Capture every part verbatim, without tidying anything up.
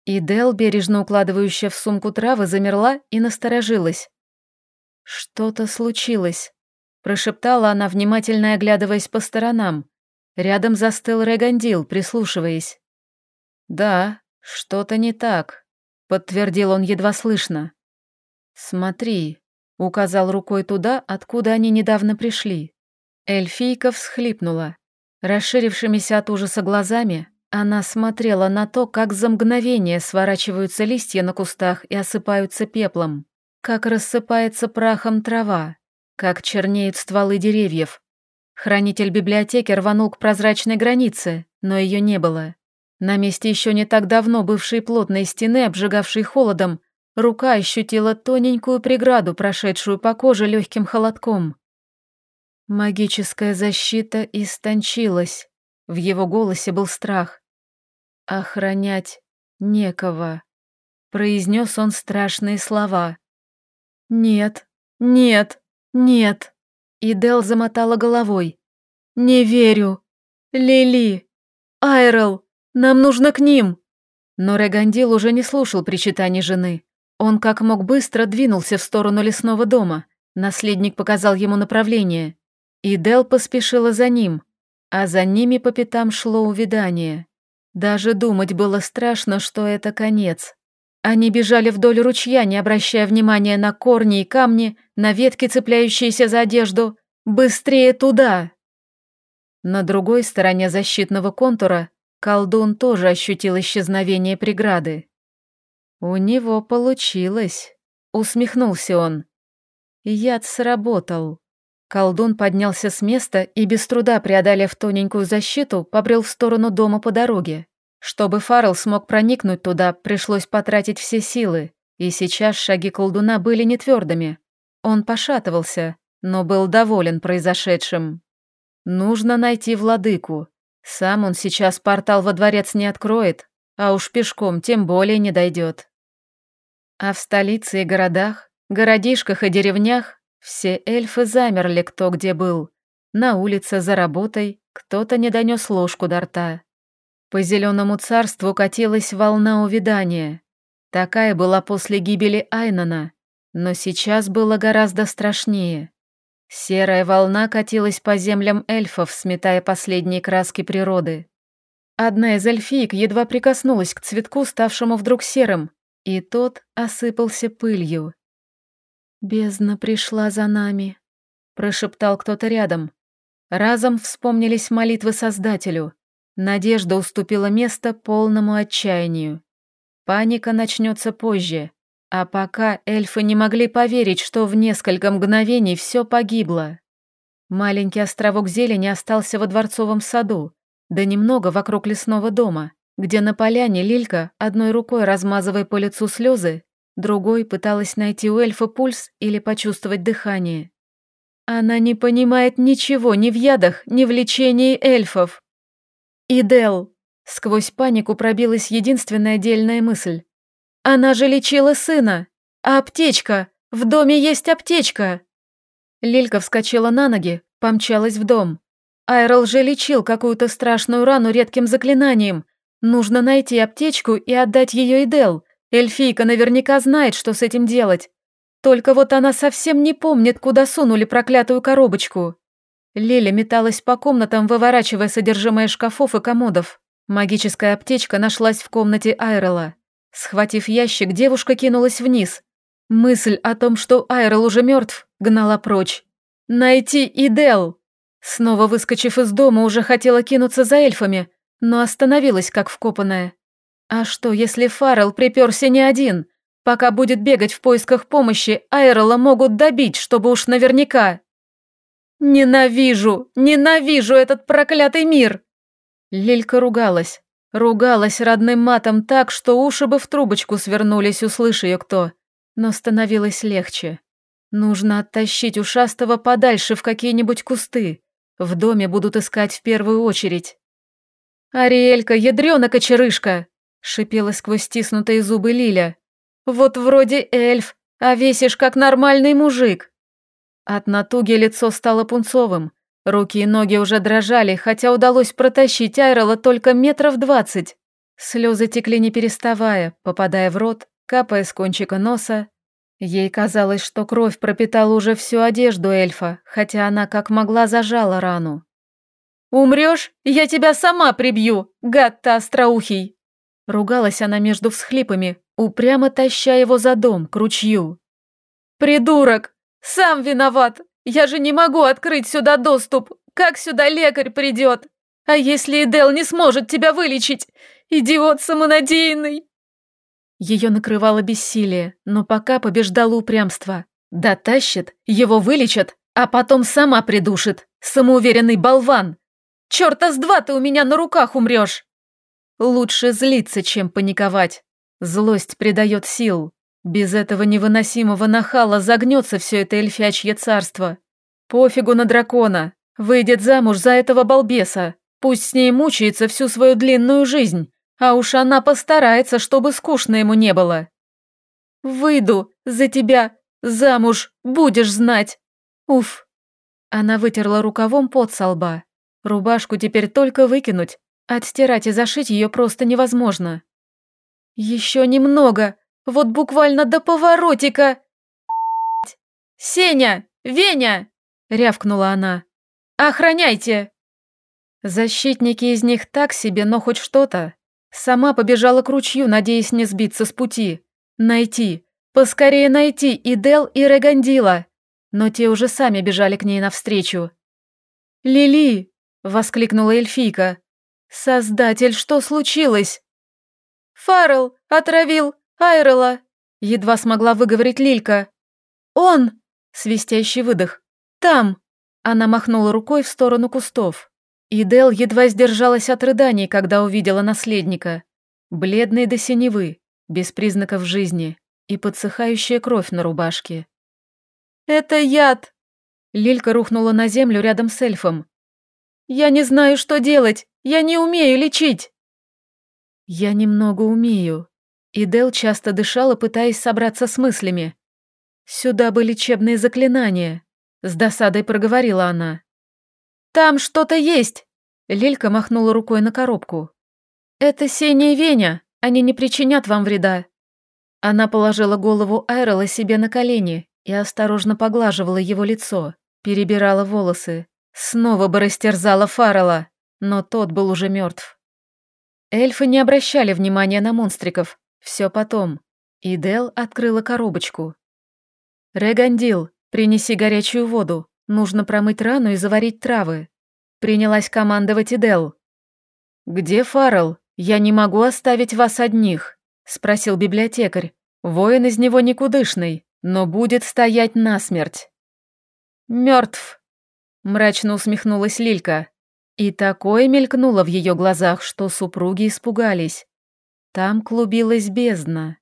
И Дел, бережно укладывающая в сумку травы, замерла и насторожилась. «Что-то случилось», — прошептала она, внимательно оглядываясь по сторонам. Рядом застыл Регандил, прислушиваясь. «Да, что-то не так», — подтвердил он едва слышно. «Смотри», — указал рукой туда, откуда они недавно пришли. Эльфийка всхлипнула. Расширившимися от ужаса глазами она смотрела на то, как за мгновение сворачиваются листья на кустах и осыпаются пеплом, как рассыпается прахом трава, как чернеют стволы деревьев. Хранитель библиотеки рванул к прозрачной границе, но ее не было. На месте еще не так давно бывшей плотной стены, обжигавшей холодом, рука ощутила тоненькую преграду, прошедшую по коже легким холодком. Магическая защита истончилась. В его голосе был страх. «Охранять некого», — произнес он страшные слова. «Нет, нет, нет», — и Дел замотала головой. «Не верю. Лили, Айрел, нам нужно к ним». Но Регандил уже не слушал причитаний жены. Он как мог быстро двинулся в сторону лесного дома. Наследник показал ему направление. И Дел поспешила за ним, а за ними по пятам шло увядание. Даже думать было страшно, что это конец. Они бежали вдоль ручья, не обращая внимания на корни и камни, на ветки, цепляющиеся за одежду. «Быстрее туда!» На другой стороне защитного контура колдун тоже ощутил исчезновение преграды. «У него получилось», — усмехнулся он. «Яд сработал». Колдун поднялся с места и, без труда преодолев тоненькую защиту, побрел в сторону дома по дороге. Чтобы Фаррелл смог проникнуть туда, пришлось потратить все силы, и сейчас шаги колдуна были нетвердыми. Он пошатывался, но был доволен произошедшим. Нужно найти владыку. Сам он сейчас портал во дворец не откроет, а уж пешком тем более не дойдет. А в столице и городах, городишках и деревнях все эльфы замерли, кто где был. На улице, за работой, кто-то не донес ложку до рта. По зеленому царству катилась волна увядания. Такая была после гибели Айнана, но сейчас было гораздо страшнее. Серая волна катилась по землям эльфов, сметая последние краски природы. Одна из эльфиек едва прикоснулась к цветку, ставшему вдруг серым, и тот осыпался пылью. «Бездна пришла за нами», — прошептал кто-то рядом. Разом вспомнились молитвы Создателю. Надежда уступила место полному отчаянию. Паника начнется позже, а пока эльфы не могли поверить, что в несколько мгновений все погибло. Маленький островок зелени остался во дворцовом саду, да немного вокруг лесного дома, где на поляне Лилька, одной рукой размазывая по лицу слезы, другой пыталась найти у эльфа пульс или почувствовать дыхание. Она не понимает ничего ни в ядах, ни в лечении эльфов. «Идел!» — сквозь панику пробилась единственная дельная мысль. «Она же лечила сына! А аптечка? В доме есть аптечка!» Лилька вскочила на ноги, помчалась в дом. Айрел же лечил какую-то страшную рану редким заклинанием. Нужно найти аптечку и отдать ее Идел. Эльфийка наверняка знает, что с этим делать. Только вот она совсем не помнит, куда сунули проклятую коробочку. Лиля металась по комнатам, выворачивая содержимое шкафов и комодов. Магическая аптечка нашлась в комнате Айрела. Схватив ящик, девушка кинулась вниз. Мысль о том, что Айрел уже мертв, гнала прочь. «Найти Идел!» Снова выскочив из дома, уже хотела кинуться за эльфами, но остановилась, как вкопанная. А что, если Фаррелл приперся не один? Пока будет бегать в поисках помощи, Айрела могут добить, чтобы уж наверняка. «Ненавижу! Ненавижу этот проклятый мир!» Лилька ругалась. Ругалась родным матом так, что уши бы в трубочку свернулись, услышь ее кто. Но становилось легче. Нужно оттащить ушастого подальше в какие-нибудь кусты. В доме будут искать в первую очередь. «Ариэлька, ядрёна кочерышка!» — шипела сквозь стиснутые зубы Лиля. «Вот вроде эльф, а весишь как нормальный мужик!» От натуги лицо стало пунцовым, руки и ноги уже дрожали, хотя удалось протащить Айрела только метров двадцать. Слезы текли не переставая, попадая в рот, капая с кончика носа. Ей казалось, что кровь пропитала уже всю одежду эльфа, хотя она как могла зажала рану. «Умрешь, я тебя сама прибью, гад ты остроухий!» Ругалась она между всхлипами, упрямо таща его за дом, к ручью. «Придурок! Сам виноват! Я же не могу открыть сюда доступ! Как сюда лекарь придет? А если Идел не сможет тебя вылечить? Идиот самонадеянный!» Ее накрывало бессилие, но пока побеждало упрямство. Дотащит, его вылечат, а потом сама придушит. Самоуверенный болван! Чёрта с два ты у меня на руках умрешь! Лучше злиться, чем паниковать. Злость придает сил. Без этого невыносимого нахала загнется все это эльфячье царство. Пофигу на дракона. Выйдет замуж за этого балбеса. Пусть с ней мучается всю свою длинную жизнь. А уж она постарается, чтобы скучно ему не было. «Выйду за тебя замуж, будешь знать!» Уф. Она вытерла рукавом пот со лба. Рубашку теперь только выкинуть. Отстирать и зашить ее просто невозможно. «Еще немного, вот буквально до поворотика!» «Сеня! Веня!» — рявкнула она. «Охраняйте!» Защитники из них так себе, но хоть что-то. Сама побежала к ручью, надеясь не сбиться с пути. Найти, поскорее найти Идел и Регандила. Но те уже сами бежали к ней навстречу. «Лили!» — воскликнула эльфийка. «Создатель, что случилось?» «Фаррелл отравил Айрела!» — едва смогла выговорить Лилька. «Он!» — свистящий выдох. «Там!» — она махнула рукой в сторону кустов. Идел едва сдержалась от рыданий, когда увидела наследника. Бледный до синевы, без признаков жизни и подсыхающая кровь на рубашке. «Это яд!» Лилька рухнула на землю рядом с эльфом. «Я не знаю, что делать! Я не умею лечить!» «Я немного умею». Идел часто дышала, пытаясь собраться с мыслями. «Сюда бы лечебные заклинания», — с досадой проговорила она. «Там что-то есть!» Лилька махнула рукой на коробку. «Это Сеня и Веня, они не причинят вам вреда». Она положила голову Айрела себе на колени и осторожно поглаживала его лицо, перебирала волосы. Снова бы растерзала Фаррелла, но тот был уже мертв. Эльфы не обращали внимания на монстриков, все потом. Идел открыла коробочку. «Регандил, принеси горячую воду. Нужно промыть рану и заварить травы», — принялась командовать Идел. «Где Фаррелл? Я не могу оставить вас одних», — спросил библиотекарь. «Воин из него никудышный, но будет стоять насмерть». «Мертв», — мрачно усмехнулась Лилька. И такое мелькнуло в ее глазах, что супруги испугались. Там клубилась бездна.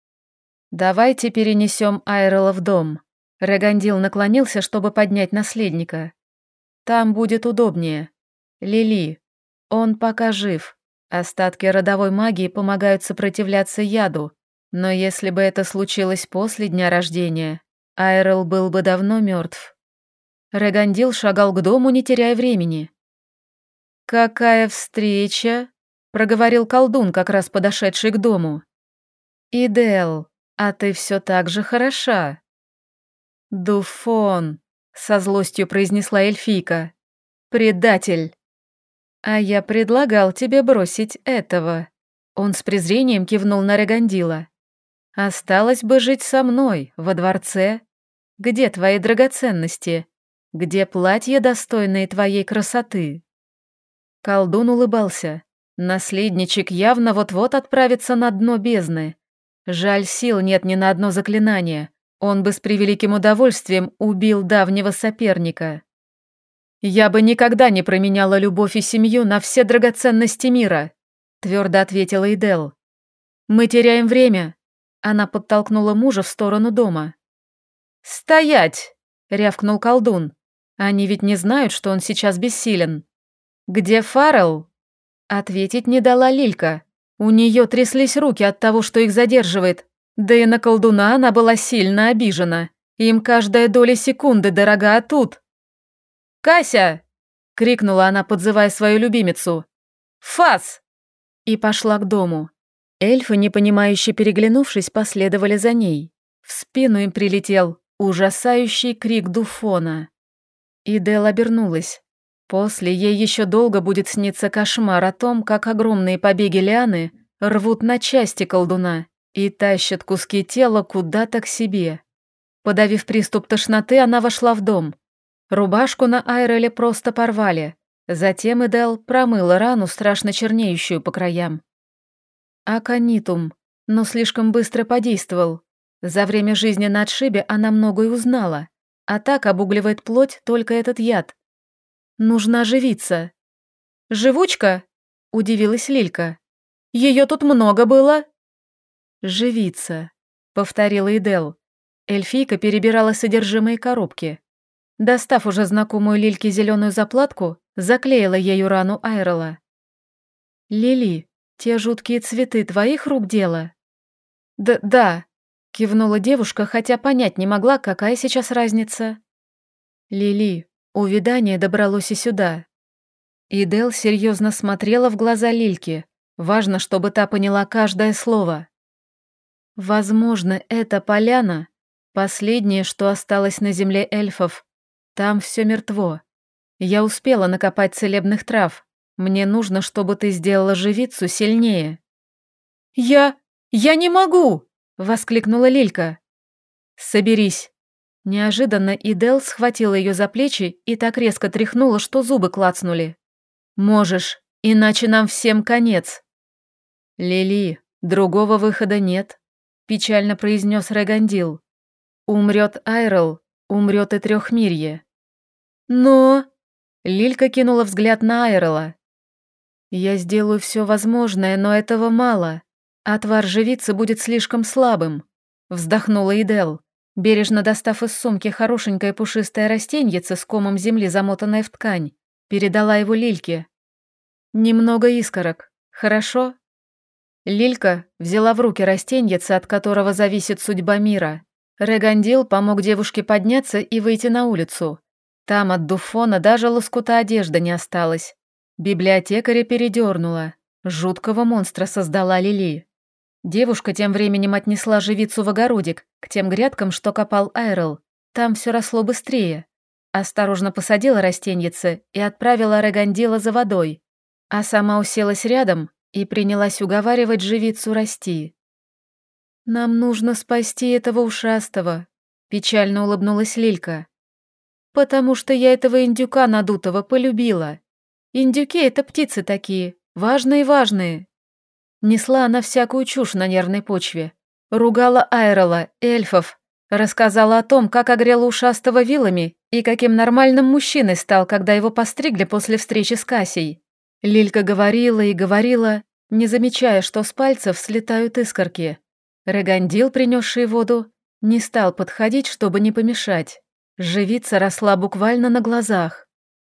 «Давайте перенесем Айрела в дом». Регандил наклонился, чтобы поднять наследника. «Там будет удобнее. Лили, он пока жив. Остатки родовой магии помогают сопротивляться яду, но если бы это случилось после дня рождения, Айрел был бы давно мертв». Регандил шагал к дому, не теряя времени. «Какая встреча?» — проговорил колдун, как раз подошедший к дому. «Идел, а ты все так же хороша». «Дуфон», — со злостью произнесла эльфийка. «Предатель». «А я предлагал тебе бросить этого». Он с презрением кивнул на Регандила. «Осталось бы жить со мной, во дворце. Где твои драгоценности? Где платье, достойное твоей красоты?» Колдун улыбался. Наследничек явно вот-вот отправится на дно бездны. Жаль, сил нет ни на одно заклинание. Он бы с превеликим удовольствием убил давнего соперника. «Я бы никогда не променяла любовь и семью на все драгоценности мира», твердо ответила Идел. «Мы теряем время». Она подтолкнула мужа в сторону дома. «Стоять!» — рявкнул колдун. «Они ведь не знают, что он сейчас бессилен». «Где Фаррелл?» Ответить не дала Лилька. У нее тряслись руки от того, что их задерживает. Да и на колдуна она была сильно обижена. Им каждая доля секунды дорога, а тут... «Кася!» — крикнула она, подзывая свою любимицу. «Фас!» и пошла к дому. Эльфы, непонимающе переглянувшись, последовали за ней. В спину им прилетел ужасающий крик Дуфона. Идел обернулась. После ей еще долго будет сниться кошмар о том, как огромные побеги лианы рвут на части колдуна и тащат куски тела куда-то к себе. Подавив приступ тошноты, она вошла в дом. Рубашку на Айреле просто порвали. Затем Идел промыла рану, страшно чернеющую по краям. Аконитум, но слишком быстро подействовал. За время жизни на отшибе она многое узнала, а так обугливает плоть только этот яд. Нужно оживиться. «Живучка?» – удивилась Лилька. «Ее тут много было?» «Живиться», – повторила Идел. Эльфийка перебирала содержимое коробки. Достав уже знакомую Лильке зеленую заплатку, заклеила ею рану Айрела. «Лили, те жуткие цветы твоих рук дело?» «Да, да», — кивнула девушка, хотя понять не могла, какая сейчас разница. «Лили, увядание добралось и сюда». Идел серьезно смотрела в глаза Лильке. Важно, чтобы та поняла каждое слово. «Возможно, эта поляна — последнее, что осталось на земле эльфов. Там все мертво. Я успела накопать целебных трав. Мне нужно, чтобы ты сделала живицу сильнее». «Я... я не могу!» — воскликнула Лилька. «Соберись». Неожиданно Идел схватила ее за плечи и так резко тряхнула, что зубы клацнули. «Можешь, иначе нам всем конец». «Лили, другого выхода нет», — печально произнес Регандил. «Умрет Айрел, умрет и Трехмирье». «Но...» — Лилька кинула взгляд на Айрела. «Я сделаю все возможное, но этого мало. Отвар живицы будет слишком слабым», — вздохнула Идел, бережно достав из сумки хорошенькое пушистое растеньице с комом земли, замотанное в ткань, передала его Лильке. «Немного искорок, хорошо?» Лилька взяла в руки растеньице, от которого зависит судьба мира. Регандил помог девушке подняться и выйти на улицу. Там от Дуфона даже лоскута одежды не осталось. Библиотекаря передернула. Жуткого монстра создала Лили. Девушка тем временем отнесла живицу в огородик, к тем грядкам, что копал Айрел. Там все росло быстрее. Осторожно посадила растеньице и отправила Регандила за водой. А сама уселась рядом и принялась уговаривать живицу расти. «Нам нужно спасти этого ушастого», — печально улыбнулась Лилька. «Потому что я этого индюка надутого полюбила. Индюки — это птицы такие, важные-важные». Несла она всякую чушь на нервной почве. Ругала Айрела, эльфов, рассказала о том, как огрела ушастого вилами и каким нормальным мужчиной стал, когда его постригли после встречи с Касей. Лилька говорила и говорила, не замечая, что с пальцев слетают искорки. Регандил, принесший воду, не стал подходить, чтобы не помешать. Живица росла буквально на глазах.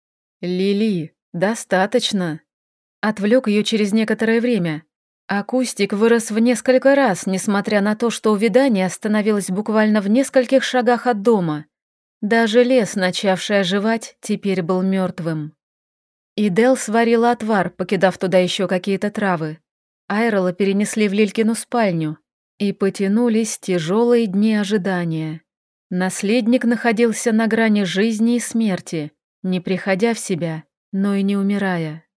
«Лили, достаточно», — отвлек ее через некоторое время. А кустик вырос в несколько раз, несмотря на то, что увядание остановилось буквально в нескольких шагах от дома. Даже лес, начавший оживать, теперь был мертвым. Идел сварила отвар, покидав туда еще какие-то травы. Айрела перенесли в Лилькину спальню, и потянулись тяжелые дни ожидания. Наследник находился на грани жизни и смерти, не приходя в себя, но и не умирая.